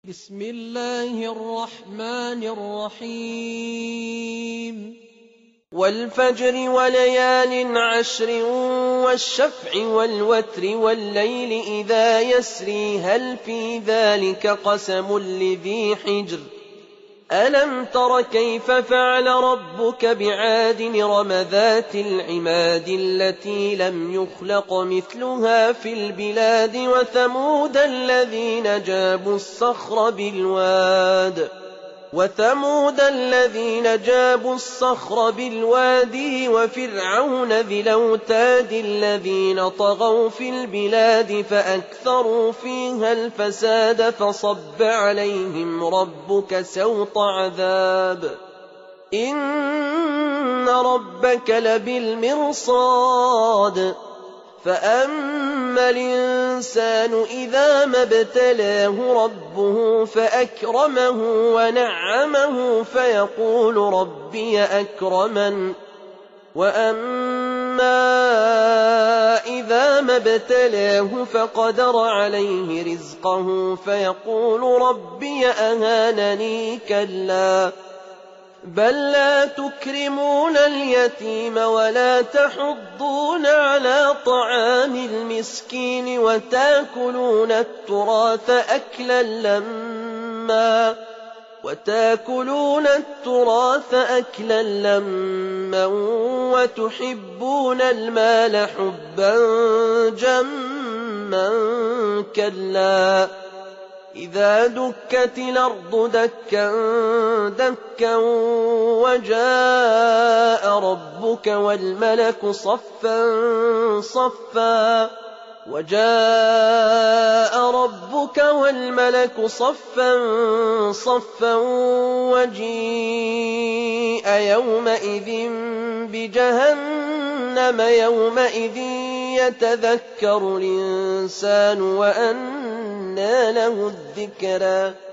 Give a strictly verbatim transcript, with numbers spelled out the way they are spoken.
بسم الله الرحمن الرحيم والفجر وليال عشر والشفع والوتر والليل إذا يسري هل في ذلك قسم لذي حجر ألم تر كيف فعل ربك بعاد إرم ذات العماد التي لم يخلق مثلها في البلاد وثمود الذين جابوا الصخر بالواد وثمود الذين جابوا الصخر بالوادي وفرعون ذي الأوتاد الذين طغوا في البلاد فأكثروا فيها الفساد فصب عليهم ربك سوط عذاب إن ربك لبالمرصاد فأما الإنسان إذا ما ابتلاه ربه فأكرمه ونعمه فيقول ربي أكرمن وأما إذا ما ابتلاه فقدر عليه رزقه فيقول ربي أهانني كلا بل لا تكرمون اليتيم ولا تحضون على طعام المسكين وتاكلون التراث أكلا لما وتاكلون التراث أكلا لما وتحبون المال حبا جما كلا إذا دكت الأرض دكا دكا وجاء ربك والملك صفا صفا وجاء ربك والملك صفا صفا وجيء يومئذ بجهنم يومئذ يتذكر الإنسان وأنى له الذكرى